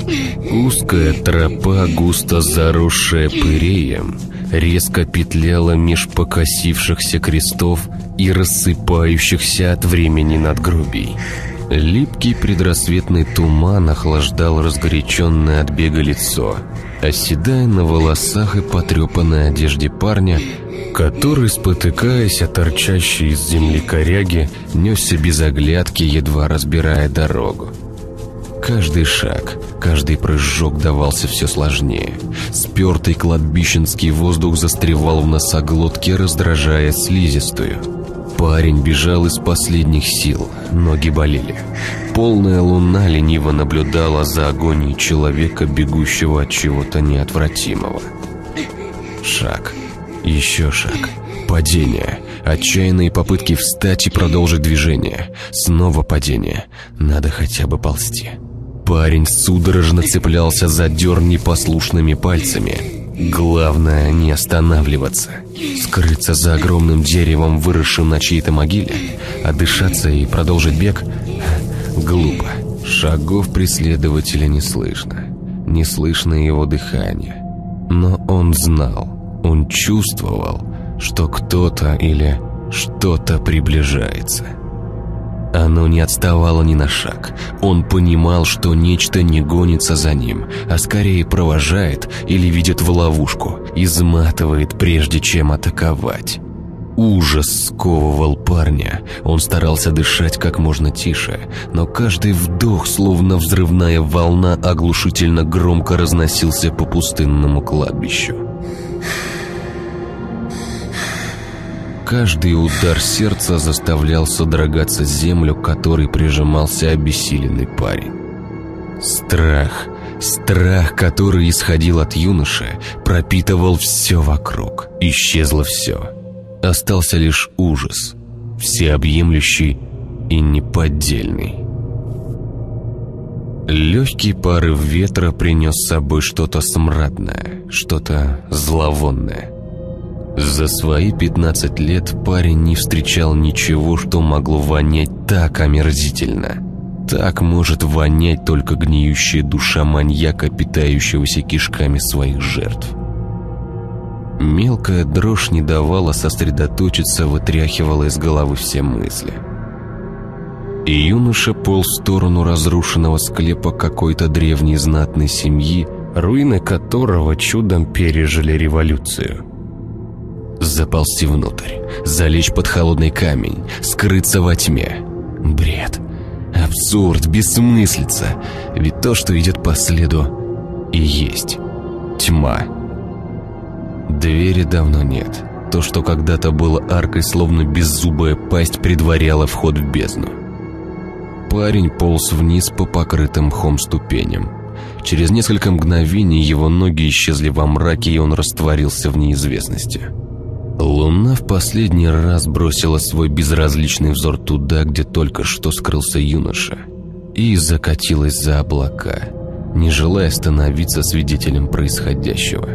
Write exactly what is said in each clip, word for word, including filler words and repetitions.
Узкая тропа, густо заросшая пыреем, резко петляла меж покосившихся крестов и рассыпающихся от времени надгробий. Липкий предрассветный туман охлаждал разгоряченное от бега лицо, оседая на волосах и потрепанной одежде парня, который, спотыкаясь о торчащей из земли коряги, несся без оглядки, едва разбирая дорогу. Каждый шаг, каждый прыжок давался все сложнее. Спертый кладбищенский воздух застревал в носоглотке, раздражая слизистую. Парень бежал из последних сил, ноги болели. Полная луна лениво наблюдала за агонией человека, бегущего от чего-то неотвратимого. Шаг, еще шаг, падение, отчаянные попытки встать и продолжить движение. Снова падение, надо хотя бы ползти. Парень судорожно цеплялся за дерн непослушными пальцами. Главное не останавливаться. Скрыться за огромным деревом, выросшим на чьей-то могиле, отдышаться и продолжить бег — глупо. Шагов преследователя не слышно. Не слышно его дыхания. Но он знал, он чувствовал, что кто-то или что-то приближается. Оно не отставало ни на шаг. Он понимал, что нечто не гонится за ним, а скорее провожает или ведет в ловушку, изматывает, прежде чем атаковать. Ужас сковывал парня. Он старался дышать как можно тише, но каждый вдох, словно взрывная волна, оглушительно громко разносился по пустынному кладбищу. Каждый удар сердца заставлял содрогаться землю, к которой прижимался обессиленный парень. Страх, страх, который исходил от юноши, пропитывал все вокруг. Исчезло все. Остался лишь ужас, всеобъемлющий и неподдельный. Легкий порыв ветра принес с собой что-то смрадное, что-то зловонное. За свои пятнадцать лет парень не встречал ничего, что могло вонять так омерзительно. Так может вонять только гниющая душа маньяка, питающегося кишками своих жертв. Мелкая дрожь не давала сосредоточиться, вытряхивала из головы все мысли. И юноша полз в сторону разрушенного склепа какой-то древней знатной семьи, руины которого чудом пережили революцию. Заползти внутрь, залечь под холодный камень, скрыться во тьме. Бред, абсурд, бессмыслица. Ведь то, что идет по следу, и есть тьма. Двери давно нет. То, что когда-то было аркой, словно беззубая пасть, предваряло вход в бездну. Парень полз вниз по покрытым мхом ступеням. Через несколько мгновений его ноги исчезли во мраке, и он растворился в неизвестности. Луна в последний раз бросила свой безразличный взор туда, где только что скрылся юноша, и закатилась за облака, не желая становиться свидетелем происходящего.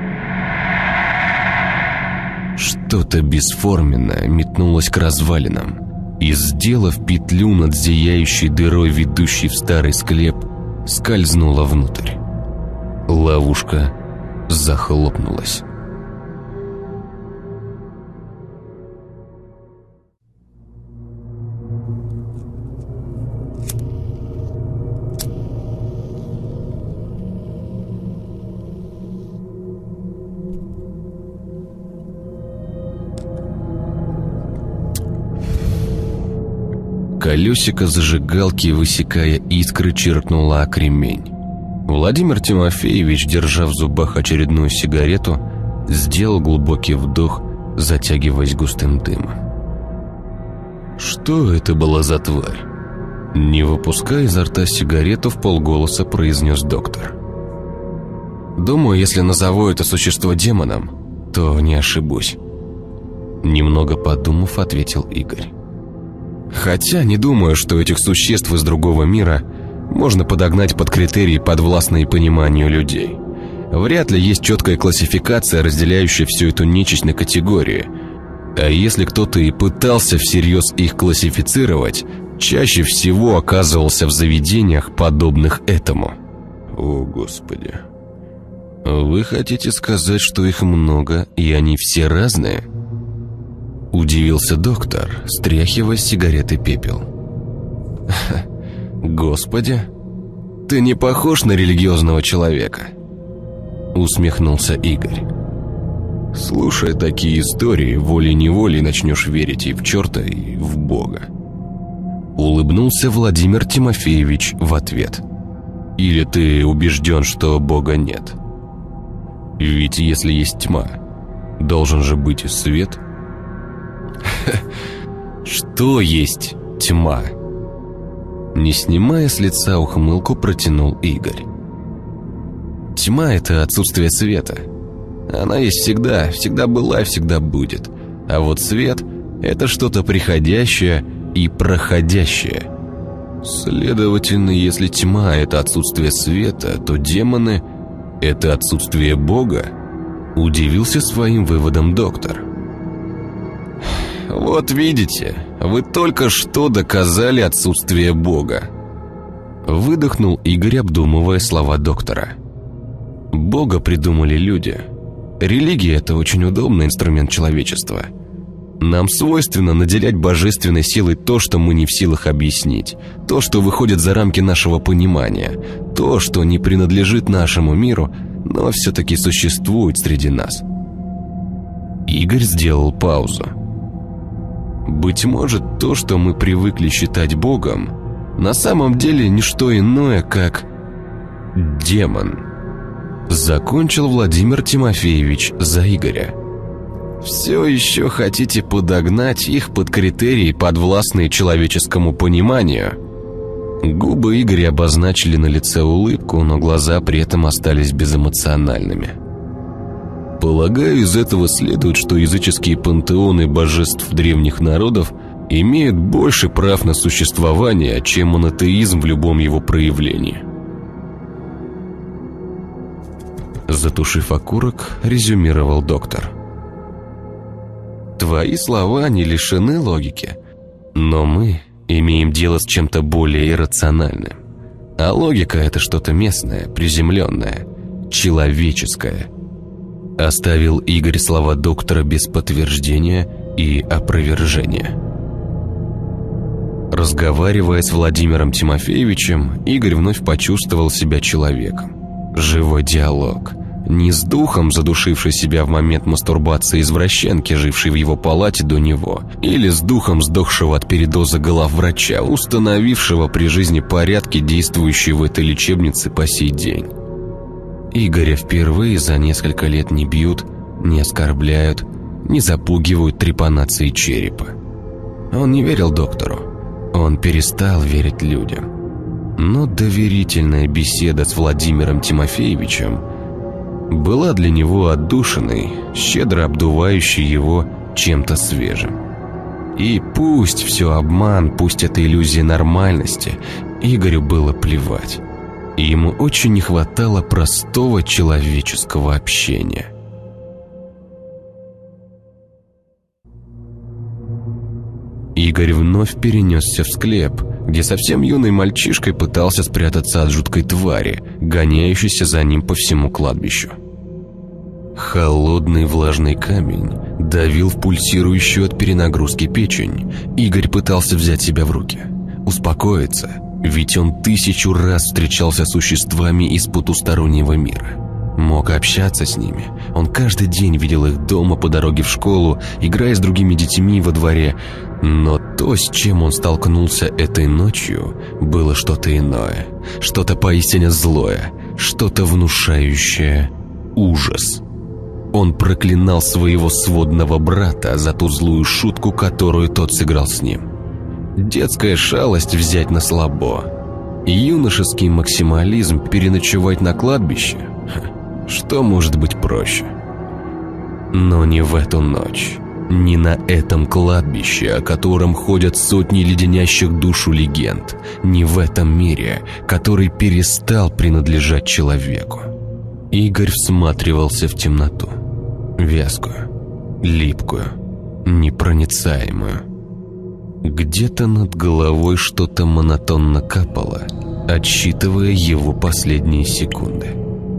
Что-то бесформенное метнулось к развалинам и, сделав петлю над зияющей дырой, ведущей в старый склеп, скользнула внутрь. Ловушка захлопнулась. Колесико зажигалки, высекая искры, чиркнуло о кремень. Владимир Тимофеевич, держа в зубах очередную сигарету, сделал глубокий вдох, затягиваясь густым дымом. «Что это была за тварь?» Не выпуская изо рта сигарету, вполголоса произнес доктор. «Думаю, если назову это существо демоном, то не ошибусь». Немного подумав, ответил Игорь. Хотя не думаю, что этих существ из другого мира можно подогнать под критерии, подвластные пониманию людей. Вряд ли есть четкая классификация, разделяющая всю эту нечисть на категории. А если кто-то и пытался всерьез их классифицировать, чаще всего оказывался в заведениях, подобных этому. О, Господи. Вы хотите сказать, что их много, и они все разные? Удивился доктор, стряхивая с сигареты пепел. Господи, ты не похож на религиозного человека. Усмехнулся Игорь. Слушая такие истории, волей-неволей начнешь верить и в черта, и в Бога. Улыбнулся Владимир Тимофеевич в ответ. Или ты убежден, что Бога нет? Ведь если есть тьма, должен же быть и свет. Что есть тьма? Не снимая с лица ухмылку, протянул Игорь. Тьма — это отсутствие света. Она есть всегда, всегда была и всегда будет. А вот свет — это что-то приходящее и проходящее. Следовательно, если тьма — это отсутствие света, то демоны — это отсутствие Бога? Удивился своим выводом доктор. Вот видите, вы только что доказали отсутствие Бога. Выдохнул Игорь, обдумывая слова доктора. Бога придумали люди. Религия — это очень удобный инструмент человечества. Нам свойственно наделять божественной силой то, что мы не в силах объяснить, то, что выходит за рамки нашего понимания, то, что не принадлежит нашему миру, но все-таки существует среди нас. Игорь сделал паузу. Быть может, то, что мы привыкли считать Богом, на самом деле не что иное, как демон. Закончил Владимир Тимофеевич за Игоря. Все еще хотите подогнать их под критерии, подвластные человеческому пониманию? Губы Игоря обозначили на лице улыбку, но глаза при этом остались безэмоциональными. Полагаю, из этого следует, что языческие пантеоны божеств древних народов имеют больше прав на существование, чем монотеизм в любом его проявлении. Затушив окурок, резюмировал доктор. Твои слова не лишены логики, но мы имеем дело с чем-то более иррациональным. А логика — это что-то местное, приземленное, человеческое. Оставил Игорь слова доктора без подтверждения и опровержения. Разговаривая с Владимиром Тимофеевичем, Игорь вновь почувствовал себя человеком. Живой диалог. Не с духом, задушившей себя в момент мастурбации извращенки, жившей в его палате до него, или с духом сдохшего от передоза главврача, установившего при жизни порядки, действующие в этой лечебнице по сей день. Игоря впервые за несколько лет не бьют, не оскорбляют, не запугивают трепанацией черепа. Он не верил доктору, он перестал верить людям. Но доверительная беседа с Владимиром Тимофеевичем была для него отдушиной, щедро обдувающей его чем-то свежим. И пусть все обман, пусть это иллюзия нормальности, Игорю было плевать. И ему очень не хватало простого человеческого общения. Игорь вновь перенесся в склеп, где совсем юный мальчишкой пытался спрятаться от жуткой твари, гоняющейся за ним по всему кладбищу. Холодный влажный камень давил в пульсирующую от перенагрузки печень. Игорь пытался взять себя в руки, успокоиться, ведь он тысячу раз встречался с существами из потустороннего мира. Мог общаться с ними. Он каждый день видел их дома, по дороге в школу, играя с другими детьми во дворе. Но то, с чем он столкнулся этой ночью, было что-то иное. Что-то поистине злое. Что-то внушающее ужас. Он проклинал своего сводного брата за ту злую шутку, которую тот сыграл с ним. Детская шалость взять на слабо. Юношеский максимализм переночевать на кладбище. Что может быть проще? Но не в эту ночь, не на этом кладбище, о котором ходят сотни леденящих душу легенд, не в этом мире, который перестал принадлежать человеку. Игорь всматривался в темноту, вязкую, липкую, непроницаемую. Где-то над головой что-то монотонно капало, отсчитывая его последние секунды.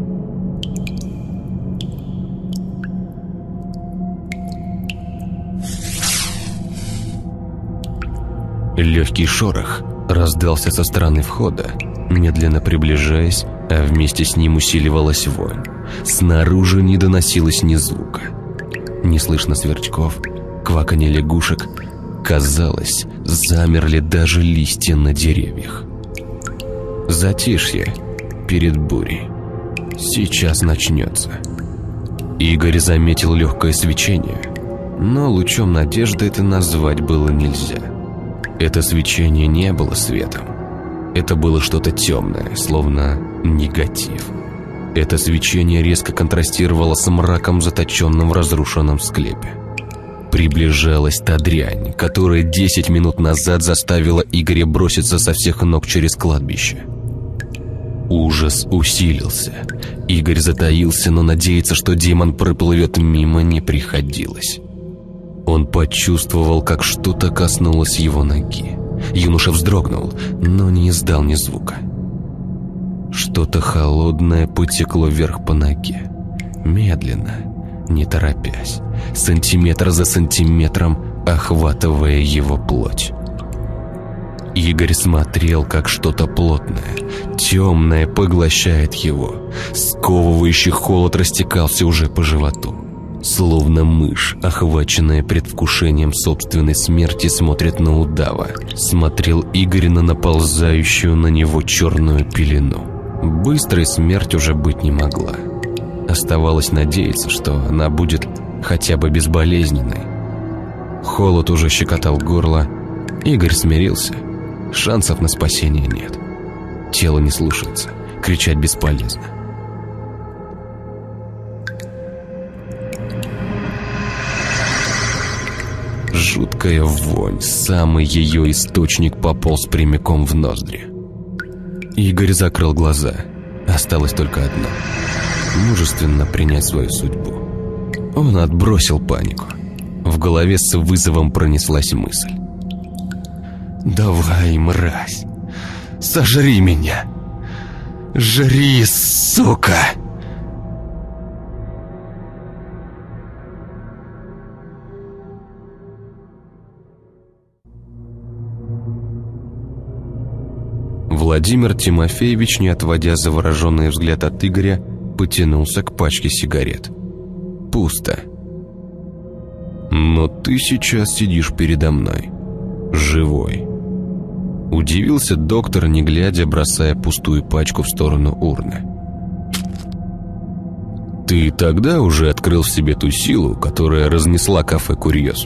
Легкий шорох раздался со стороны входа, медленно приближаясь, а вместе с ним усиливалась вонь. Снаружи не доносилось ни звука. Не слышно сверчков, кваканье лягушек. Казалось, замерли даже листья на деревьях. Затишье перед бурей. Сейчас начнется. Игорь заметил легкое свечение, но лучом надежды это назвать было нельзя. Это свечение не было светом. Это было что-то темное, словно негатив. Это свечение резко контрастировало с мраком, заточенным в разрушенном склепе. Приближалась та дрянь, которая десять минут назад заставила Игоря броситься со всех ног через кладбище. Ужас усилился. Игорь затаился, но надеяться, что демон проплывет мимо, не приходилось. Он почувствовал, как что-то коснулось его ноги. Юноша вздрогнул, но не издал ни звука. Что-то холодное потекло вверх по ноге. Медленно, не торопясь, сантиметр за сантиметром охватывая его плоть. Игорь смотрел, как что-то плотное, темное поглощает его. Сковывающий холод растекался уже по животу. Словно мышь, охваченная предвкушением собственной смерти, смотрит на удава. Смотрел Игорь на наползающую на него черную пелену. Быстрой смерть уже быть не могла. Оставалось надеяться, что она будет хотя бы безболезненной. Холод уже щекотал горло. Игорь смирился. Шансов на спасение нет. Тело не слушается. Кричать бесполезно. Жуткая вонь, самый ее источник, пополз прямиком в ноздри. Игорь закрыл глаза. Осталось только одно – мужественно принять свою судьбу. Он отбросил панику. В голове с вызовом пронеслась мысль. «Давай, мразь, сожри меня! Жри, сука!» Владимир Тимофеевич, не отводя завороженный взгляд от Игоря, потянулся к пачке сигарет. Пусто. «Но ты сейчас сидишь передо мной, живой», — удивился доктор, не глядя, бросая пустую пачку в сторону урны. «Ты тогда уже открыл в себе ту силу, которая разнесла кафе «Курьез»?»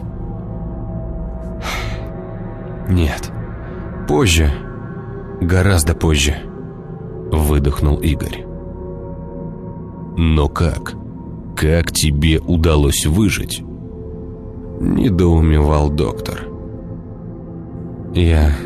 «Нет, позже. Гораздо позже», — выдохнул Игорь. «Но как? Как тебе удалось выжить?» — недоумевал доктор. «Я...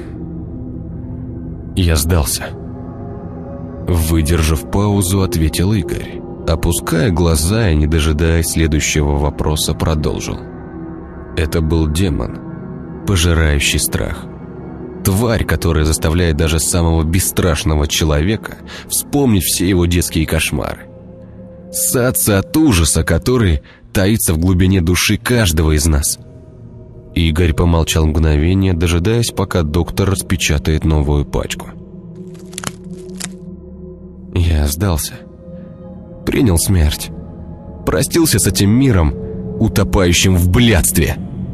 я сдался». Выдержав паузу, ответил Игорь. Опуская глаза и не дожидаясь следующего вопроса, продолжил. «Это был демон, пожирающий страх. Тварь, которая заставляет даже самого бесстрашного человека вспомнить все его детские кошмары. Ссаться от ужаса, который таится в глубине души каждого из нас». Игорь помолчал мгновение, дожидаясь, пока доктор распечатает новую пачку. «Я сдался. Принял смерть. Простился с этим миром, утопающим в блядстве.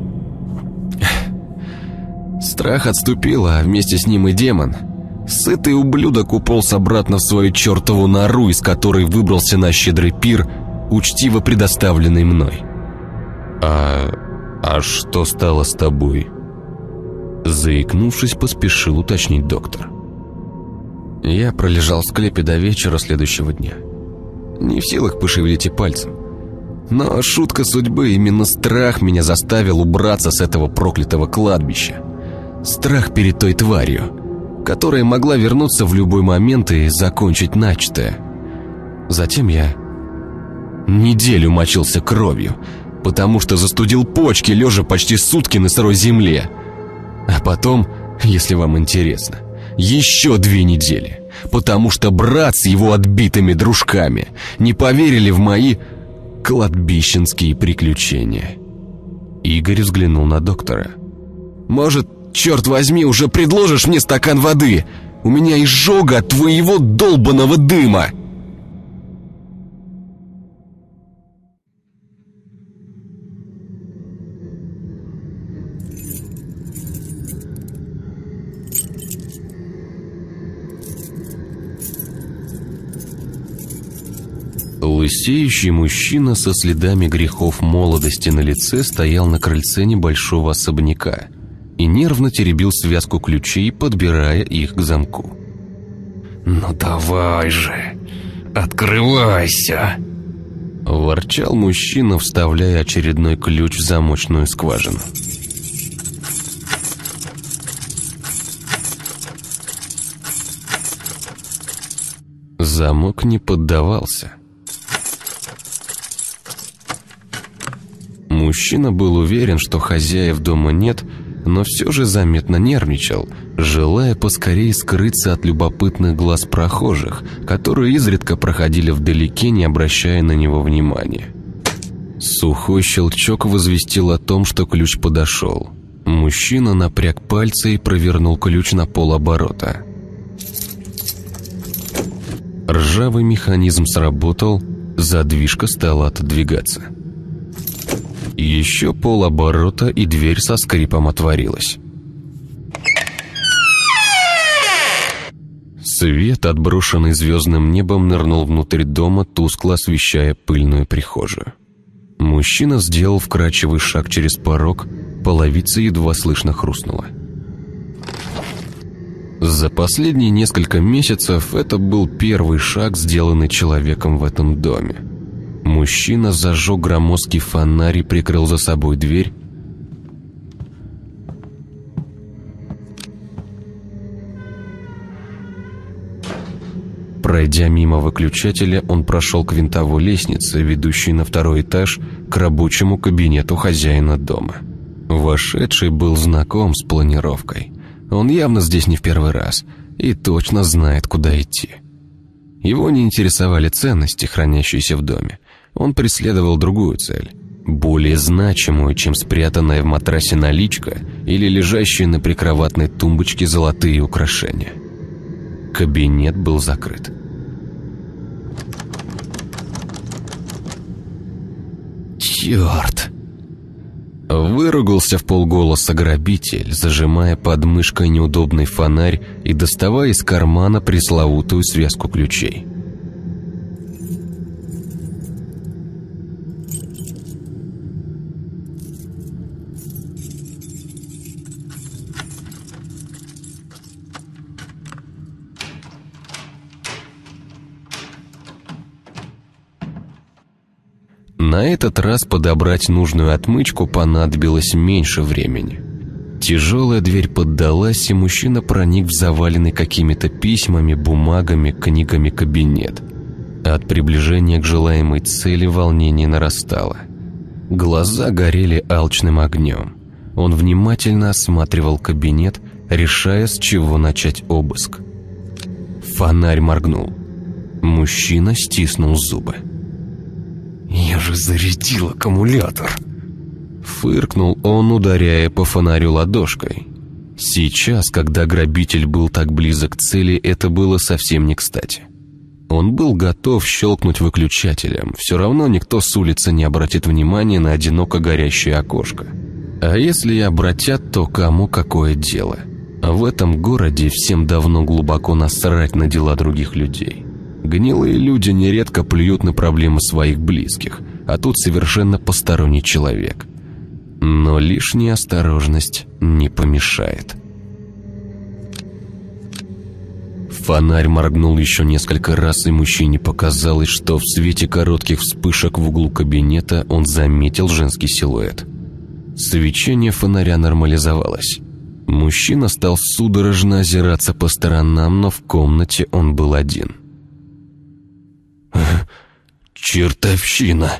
Страх отступил, а вместе с ним и демон. Сытый ублюдок уполз обратно в свою чертову нору, из которой выбрался на щедрый пир, учтиво предоставленный мной». «А... а что стало с тобой?» Заикнувшись, поспешил уточнить доктор. «Я пролежал в склепе до вечера следующего дня. Не в силах пошевелить и пальцем. Но шутка судьбы, именно страх меня заставил убраться с этого проклятого кладбища. Страх перед той тварью, которая могла вернуться в любой момент и закончить начатое. Затем я неделю мочился кровью, потому что застудил почки, лежа почти сутки на сырой земле. А потом, если вам интересно, еще две недели, потому что брат с его отбитыми дружками не поверили в мои кладбищенские приключения. Игорь взглянул на доктора. «Может, черт возьми, уже предложишь мне стакан воды? У меня изжога от твоего долбаного дыма!» Лысеющий мужчина со следами грехов молодости на лице стоял на крыльце небольшого особняка и нервно теребил связку ключей, подбирая их к замку. «Ну давай же, открывайся!» Ворчал мужчина, вставляя очередной ключ в замочную скважину. Замок не поддавался. Мужчина был уверен, что хозяев дома нет, но все же заметно нервничал, желая поскорее скрыться от любопытных глаз прохожих, которые изредка проходили вдалеке, не обращая на него внимания. Сухой щелчок возвестил о том, что ключ подошел. Мужчина напряг пальцы и провернул ключ на полоборота. Ржавый механизм сработал, задвижка стала отодвигаться. Еще полоборота, и дверь со скрипом отворилась. Свет, отброшенный звездным небом, нырнул внутрь дома, тускло освещая пыльную прихожую. Мужчина сделал вкрадчивый шаг через порог, половица едва слышно хрустнула. За последние несколько месяцев это был первый шаг, сделанный человеком в этом доме. Мужчина зажег громоздкий фонарь и прикрыл за собой дверь. Пройдя мимо выключателя, он прошел к винтовой лестнице, ведущей на второй этаж, к рабочему кабинету хозяина дома. Вошедший был знаком с планировкой. Он явно здесь не в первый раз и точно знает, куда идти. Его не интересовали ценности, хранящиеся в доме. Он преследовал другую цель, более значимую, чем спрятанная в матрасе наличка или лежащие на прикроватной тумбочке золотые украшения. Кабинет был закрыт. «Черт!» Выругался вполголоса грабитель, зажимая под мышкой неудобный фонарь и доставая из кармана пресловутую связку ключей. На этот раз подобрать нужную отмычку понадобилось меньше времени. Тяжелая дверь поддалась, и мужчина проник в заваленный какими-то письмами, бумагами, книгами кабинет. От приближения к желаемой цели волнение нарастало. Глаза горели алчным огнем. Он внимательно осматривал кабинет, решая, с чего начать обыск. Фонарь моргнул. Мужчина стиснул зубы. «Я же зарядил аккумулятор!» Фыркнул он, ударяя по фонарю ладошкой. Сейчас, когда грабитель был так близок к цели, это было совсем не кстати. Он был готов щелкнуть выключателем. Все равно никто с улицы не обратит внимания на одиноко горящее окошко. А если и обратят, то кому какое дело? В этом городе всем давно глубоко насрать на дела других людей. Гнилые люди нередко плюют на проблемы своих близких, а тут совершенно посторонний человек. Но лишняя осторожность не помешает. Фонарь моргнул еще несколько раз, и мужчине показалось, что в свете коротких вспышек в углу кабинета он заметил женский силуэт. Свечение фонаря нормализовалось. Мужчина стал судорожно озираться по сторонам, но в комнате он был один. «Чертовщина!»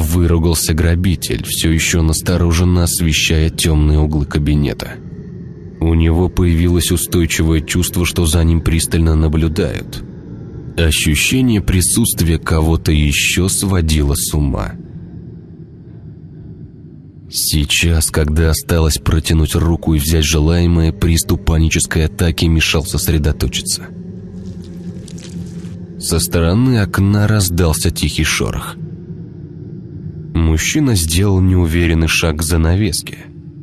Выругался грабитель, все еще настороженно освещая темные углы кабинета. У него появилось устойчивое чувство, что за ним пристально наблюдают. Ощущение присутствия кого-то еще сводило с ума. Сейчас, когда осталось протянуть руку и взять желаемое, приступ панической атаки мешал сосредоточиться. Со стороны окна раздался тихий шорох. Мужчина сделал неуверенный шаг к занавеске.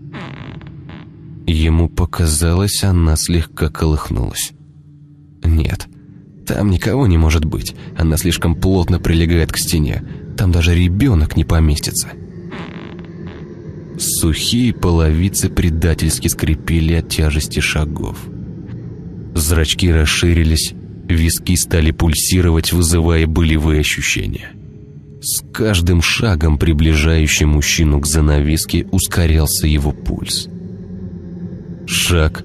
Ему показалось, она слегка колыхнулась. Нет, там никого не может быть. Она слишком плотно прилегает к стене. Там даже ребенок не поместится. Сухие половицы предательски скрипели от тяжести шагов. Зрачки расширились, виски стали пульсировать, вызывая болевые ощущения. С каждым шагом, приближающим мужчину к занавеске, ускорялся его пульс. Шаг.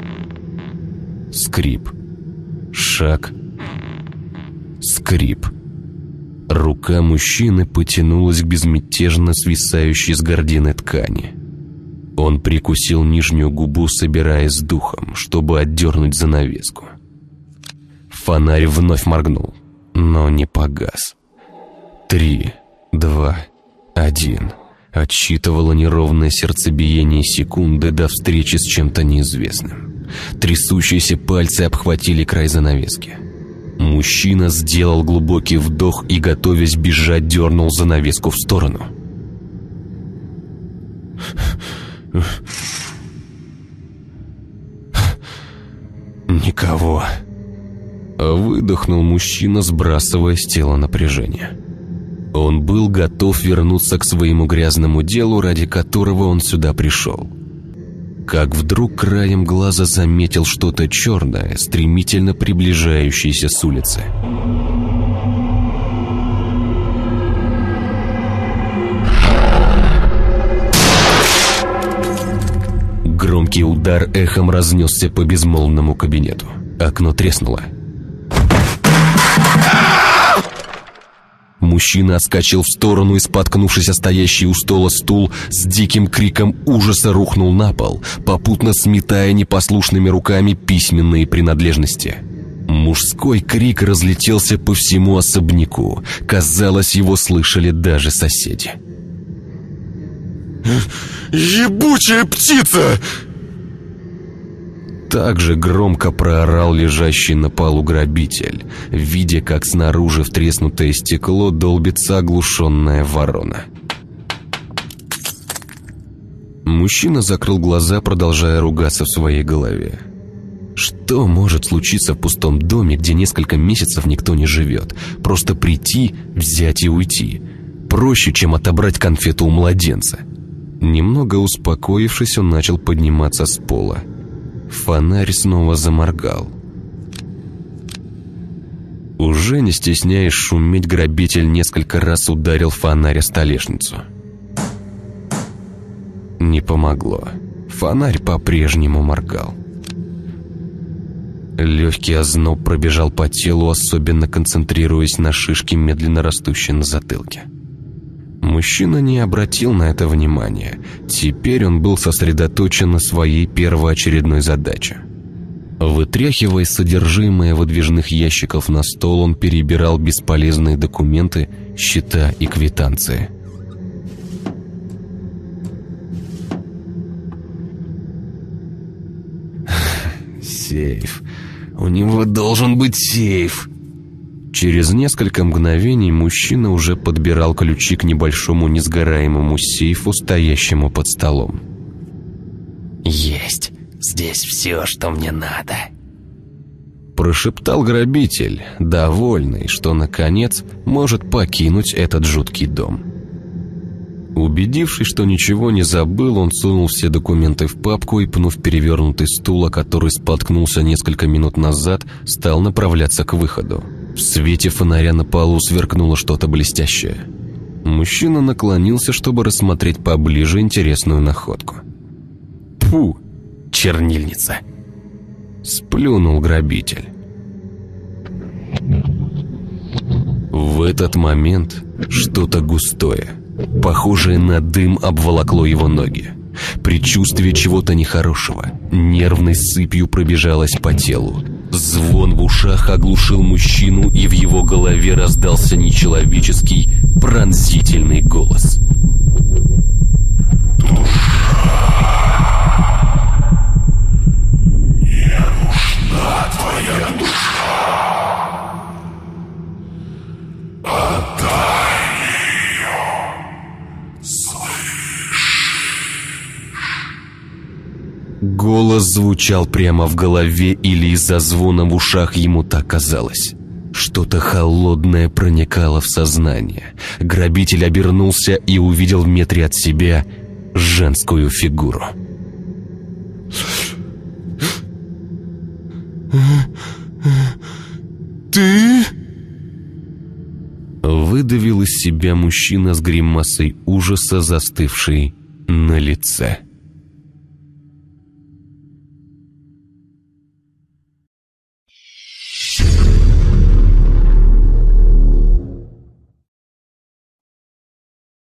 Скрип. Шаг. Скрип. Рука мужчины потянулась к безмятежно свисающей с гардины ткани. Он прикусил нижнюю губу, собираясь с духом, чтобы отдернуть занавеску. Фонарь вновь моргнул, но не погас. Три, два, один. Отсчитывало неровное сердцебиение секунды до встречи с чем-то неизвестным. Трясущиеся пальцы обхватили край занавески. Мужчина сделал глубокий вдох и, готовясь бежать, дернул занавеску в сторону. «Никого!» Выдохнул мужчина, сбрасывая с тела напряжение. Он был готов вернуться к своему грязному делу, ради которого он сюда пришел. Как вдруг краем глаза заметил что-то черное, стремительно приближающееся с улицы. Громкий удар эхом разнесся по безмолвному кабинету. Окно треснуло. Мужчина отскочил в сторону и, споткнувшись о стоящий у стола стул, с диким криком ужаса рухнул на пол, попутно сметая непослушными руками письменные принадлежности. Мужской крик разлетелся по всему особняку. Казалось, его слышали даже соседи. «Ебучая птица!» Также громко проорал лежащий на полу грабитель, видя, как снаружи в треснутое стекло долбится оглушенная ворона. Мужчина закрыл глаза, продолжая ругаться в своей голове. Что может случиться в пустом доме, где несколько месяцев никто не живет? Просто прийти, взять и уйти. Проще, чем отобрать конфету у младенца. Немного успокоившись, он начал подниматься с пола. Фонарь снова заморгал. Уже не стесняясь шуметь, грабитель несколько раз ударил фонарь о столешницу. Не помогло. Фонарь по-прежнему моргал. Легкий озноб пробежал по телу, особенно концентрируясь на шишке, медленно растущей на затылке. Мужчина не обратил на это внимания. Теперь он был сосредоточен на своей первоочередной задаче. Вытряхивая содержимое выдвижных ящиков на стол, он перебирал бесполезные документы, счета и квитанции. Сейф. У него должен быть сейф. Через несколько мгновений мужчина уже подбирал ключи к небольшому несгораемому сейфу, стоящему под столом. «Есть. Здесь все, что мне надо», — прошептал грабитель, довольный, что, наконец, может покинуть этот жуткий дом. Убедившись, что ничего не забыл, он сунул все документы в папку и, пнув перевернутый стул, о который споткнулся несколько минут назад, стал направляться к выходу. В свете фонаря на полу сверкнуло что-то блестящее. Мужчина наклонился, чтобы рассмотреть поближе интересную находку. «Фу! Чернильница!» — сплюнул грабитель. В этот момент что-то густое, похожее на дым, обволокло его ноги. Предчувствие чего-то нехорошего нервной сыпью пробежалось по телу. Звон в ушах оглушил мужчину, и в его голове раздался нечеловеческий пронзительный голос. Голос звучал прямо в голове, или из-за звона в ушах ему так казалось. Что-то холодное проникало в сознание. Грабитель обернулся и увидел в метре от себя женскую фигуру. «Ты?» Выдавил из себя мужчина с гримасой ужаса, застывший на лице.